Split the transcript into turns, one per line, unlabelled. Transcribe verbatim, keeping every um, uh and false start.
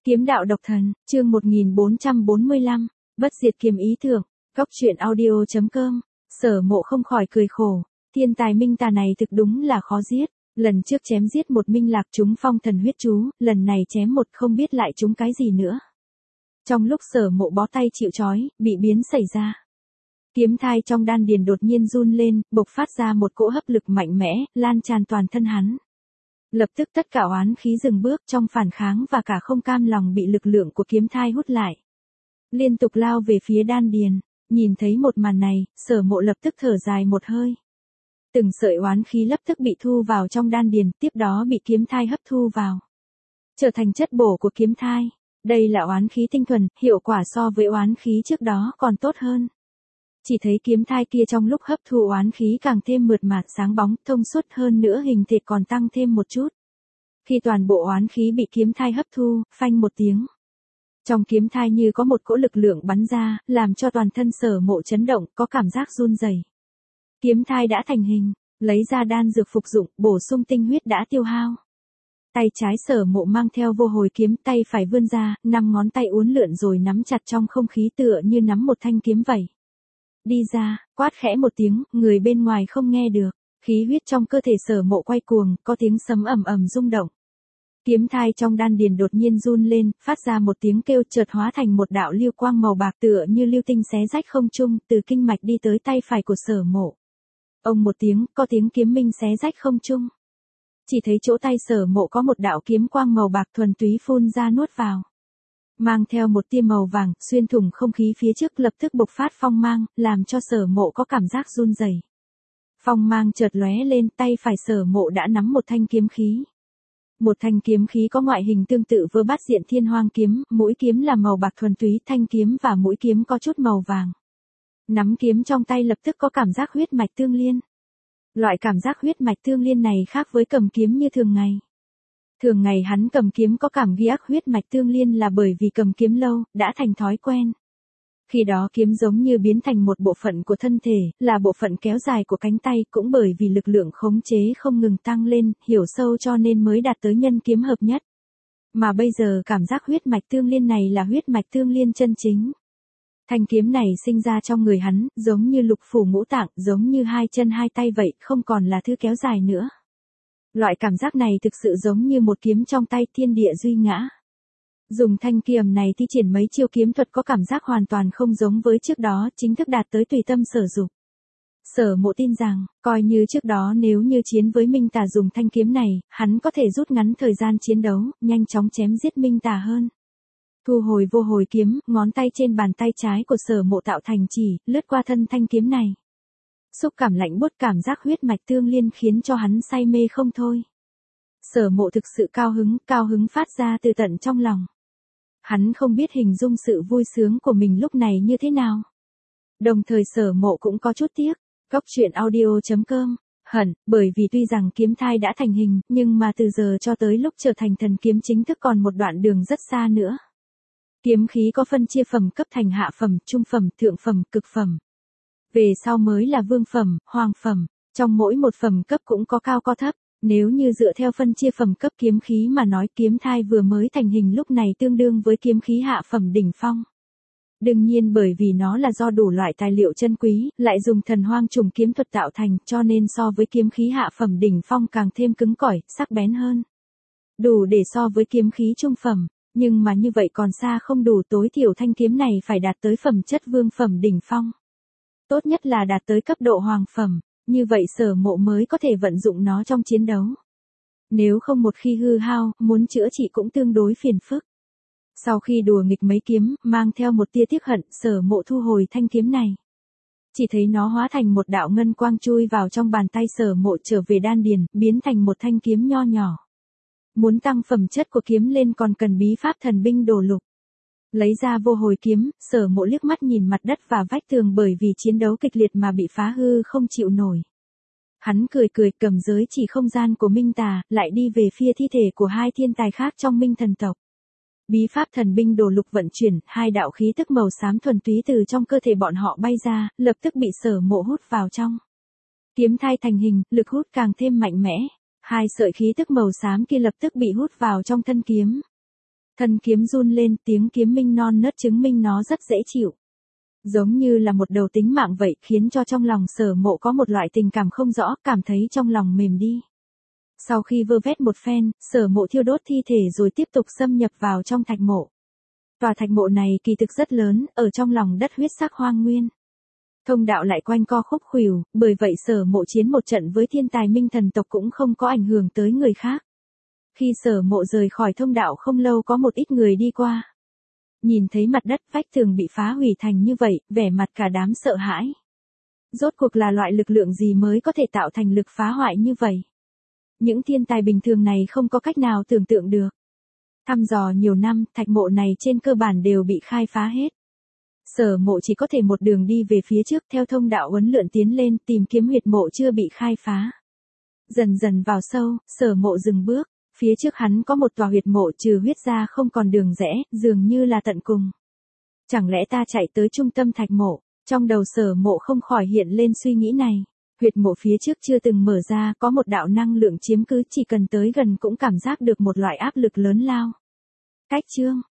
Kiếm đạo độc thần, chương một nghìn bốn trăm bốn mươi lăm, bất diệt kiếm ý thượng, góc truyện audio chấm com, Sở Mộ không khỏi cười khổ, thiên tài minh tà này thực đúng là khó giết, lần trước chém giết một minh lạc chúng phong thần huyết chú, lần này chém một không biết lại chúng cái gì nữa. Trong lúc Sở Mộ bó tay chịu trói, bị biến xảy ra. Kiếm thai trong đan điền đột nhiên run lên, bộc phát ra một cỗ hấp lực mạnh mẽ, lan tràn toàn thân hắn. Lập tức tất cả oán khí dừng bước trong phản kháng và cả không cam lòng bị lực lượng của kiếm thai hút lại. Liên tục lao về phía đan điền, nhìn thấy một màn này, Sở Mộ lập tức thở dài một hơi. Từng sợi oán khí lập tức bị thu vào trong đan điền, tiếp đó bị kiếm thai hấp thu vào. Trở thành chất bổ của kiếm thai. Đây là oán khí tinh thuần, hiệu quả so với oán khí trước đó còn tốt hơn. Chỉ thấy kiếm thai kia trong lúc hấp thu oán khí càng thêm mượt mà, sáng bóng, thông suốt hơn nữa, hình thịt còn tăng thêm một chút. Khi toàn bộ oán khí bị kiếm thai hấp thu, phanh một tiếng. Trong kiếm thai như có một cỗ lực lượng bắn ra, làm cho toàn thân Sở Mộ chấn động, có cảm giác run rẩy. Kiếm thai đã thành hình, lấy ra đan dược phục dụng, bổ sung tinh huyết đã tiêu hao. Tay trái Sở Mộ mang theo vô hồi kiếm, tay phải vươn ra, năm ngón tay uốn lượn rồi nắm chặt trong không khí tựa như nắm một thanh kiếm vậy. Đi ra, quát khẽ một tiếng, người bên ngoài không nghe được, khí huyết trong cơ thể Sở Mộ quay cuồng, có tiếng sấm ầm ầm rung động. Kiếm thai trong đan điền đột nhiên run lên, phát ra một tiếng kêu, chợt hóa thành một đạo lưu quang màu bạc tựa như lưu tinh xé rách không trung, từ kinh mạch đi tới tay phải của Sở Mộ. Ông một tiếng, có tiếng kiếm minh xé rách không trung. Chỉ thấy chỗ tay Sở Mộ có một đạo kiếm quang màu bạc thuần túy phun ra nuốt vào. Mang theo một tia màu vàng, xuyên thủng không khí phía trước, lập tức bộc phát phong mang, làm cho Sở Mộ có cảm giác run rẩy. Phong mang chợt lóe lên, tay phải Sở Mộ đã nắm một thanh kiếm khí. Một thanh kiếm khí có ngoại hình tương tự với bát diện thiên hoang kiếm, mũi kiếm là màu bạc thuần túy, thanh kiếm và mũi kiếm có chút màu vàng. Nắm kiếm trong tay lập tức có cảm giác huyết mạch tương liên. Loại cảm giác huyết mạch tương liên này khác với cầm kiếm như thường ngày. Thường ngày hắn cầm kiếm có cảm giác huyết mạch tương liên là bởi vì cầm kiếm lâu, đã thành thói quen. Khi đó kiếm giống như biến thành một bộ phận của thân thể, là bộ phận kéo dài của cánh tay, cũng bởi vì lực lượng khống chế không ngừng tăng lên, hiểu sâu cho nên mới đạt tới nhân kiếm hợp nhất. Mà bây giờ cảm giác huyết mạch tương liên này là huyết mạch tương liên chân chính. Thanh kiếm này sinh ra trong người hắn, giống như lục phủ ngũ tạng, giống như hai chân hai tay vậy, không còn là thứ kéo dài nữa. Loại cảm giác này thực sự giống như một kiếm trong tay, thiên địa duy ngã. Dùng thanh kiếm này thi triển mấy chiêu kiếm thuật có cảm giác hoàn toàn không giống với trước đó, chính thức đạt tới tùy tâm sở dục. Sở Mộ tin rằng, coi như trước đó nếu như chiến với minh tà dùng thanh kiếm này, hắn có thể rút ngắn thời gian chiến đấu, nhanh chóng chém giết minh tà hơn. Thu hồi vô hồi kiếm, ngón tay trên bàn tay trái của Sở Mộ tạo thành chỉ, lướt qua thân thanh kiếm này. Xúc cảm lạnh buốt, cảm giác huyết mạch tương liên khiến cho hắn say mê không thôi. Sở Mộ thực sự cao hứng, cao hứng phát ra từ tận trong lòng. Hắn không biết hình dung sự vui sướng của mình lúc này như thế nào. Đồng thời Sở Mộ cũng có chút tiếc, góc truyện audio chấm com, hận, bởi vì tuy rằng kiếm thai đã thành hình, nhưng mà từ giờ cho tới lúc trở thành thần kiếm chính thức còn một đoạn đường rất xa nữa. Kiếm khí có phân chia phẩm cấp thành hạ phẩm, trung phẩm, thượng phẩm, cực phẩm. Về sau mới là vương phẩm, hoàng phẩm, trong mỗi một phẩm cấp cũng có cao có thấp. Nếu như dựa theo phân chia phẩm cấp kiếm khí mà nói, kiếm thai vừa mới thành hình lúc này tương đương với kiếm khí hạ phẩm đỉnh phong. Đương nhiên bởi vì nó là do đủ loại tài liệu chân quý, lại dùng thần hoang trùng kiếm thuật tạo thành, cho nên so với kiếm khí hạ phẩm đỉnh phong càng thêm cứng cỏi, sắc bén hơn. Đủ để so với kiếm khí trung phẩm, nhưng mà như vậy còn xa không đủ, tối thiểu thanh kiếm này phải đạt tới phẩm chất vương phẩm đỉnh phong. Tốt nhất là đạt tới cấp độ hoàng phẩm. Như vậy Sở Mộ mới có thể vận dụng nó trong chiến đấu. Nếu không một khi hư hao, muốn chữa trị cũng tương đối phiền phức. Sau khi đùa nghịch mấy kiếm, mang theo một tia tiếc hận, Sở Mộ thu hồi thanh kiếm này. Chỉ thấy nó hóa thành một đạo ngân quang chui vào trong bàn tay Sở Mộ, trở về đan điền, biến thành một thanh kiếm nho nhỏ. Muốn tăng phẩm chất của kiếm lên còn cần bí pháp thần binh đồ lục. Lấy ra vô hồi kiếm, Sở Mộ liếc mắt nhìn mặt đất và vách tường bởi vì chiến đấu kịch liệt mà bị phá hư không chịu nổi. Hắn cười cười, cầm giới chỉ không gian của minh tà, lại đi về phía thi thể của hai thiên tài khác trong minh thần tộc. Bí pháp thần binh đồ lục vận chuyển, hai đạo khí tức màu xám thuần túy từ trong cơ thể bọn họ bay ra, lập tức bị Sở Mộ hút vào trong. Kiếm thai thành hình, lực hút càng thêm mạnh mẽ. Hai sợi khí tức màu xám kia lập tức bị hút vào trong thân kiếm. Thân kiếm run lên, tiếng kiếm minh non nớt chứng minh nó rất dễ chịu. Giống như là một đầu tính mạng vậy, khiến cho trong lòng Sở Mộ có một loại tình cảm không rõ, cảm thấy trong lòng mềm đi. Sau khi vơ vét một phen, Sở Mộ thiêu đốt thi thể rồi tiếp tục xâm nhập vào trong thạch mộ. Tòa thạch mộ này kỳ thực rất lớn, ở trong lòng đất huyết sắc hoang nguyên. Thông đạo lại quanh co khúc khuỷu, bởi vậy Sở Mộ chiến một trận với thiên tài minh thần tộc cũng không có ảnh hưởng tới người khác. Khi Sở Mộ rời khỏi thông đạo không lâu có một ít người đi qua. Nhìn thấy mặt đất vách tường bị phá hủy thành như vậy, vẻ mặt cả đám sợ hãi. Rốt cuộc là loại lực lượng gì mới có thể tạo thành lực phá hoại như vậy? Những thiên tài bình thường này không có cách nào tưởng tượng được. Thăm dò nhiều năm, thạch mộ này trên cơ bản đều bị khai phá hết. Sở Mộ chỉ có thể một đường đi về phía trước theo thông đạo uốn lượn tiến lên tìm kiếm huyệt mộ chưa bị khai phá. Dần dần vào sâu, Sở Mộ dừng bước. Phía trước hắn có một tòa huyệt mộ trừ huyết ra không còn đường rẽ, dường như là tận cùng. Chẳng lẽ ta chạy tới trung tâm thạch mộ? Trong đầu Sở Mộ không khỏi hiện lên suy nghĩ này. Huyệt mộ phía trước chưa từng mở ra, có một đạo năng lượng chiếm cứ, chỉ cần tới gần cũng cảm giác được một loại áp lực lớn lao. Cách chương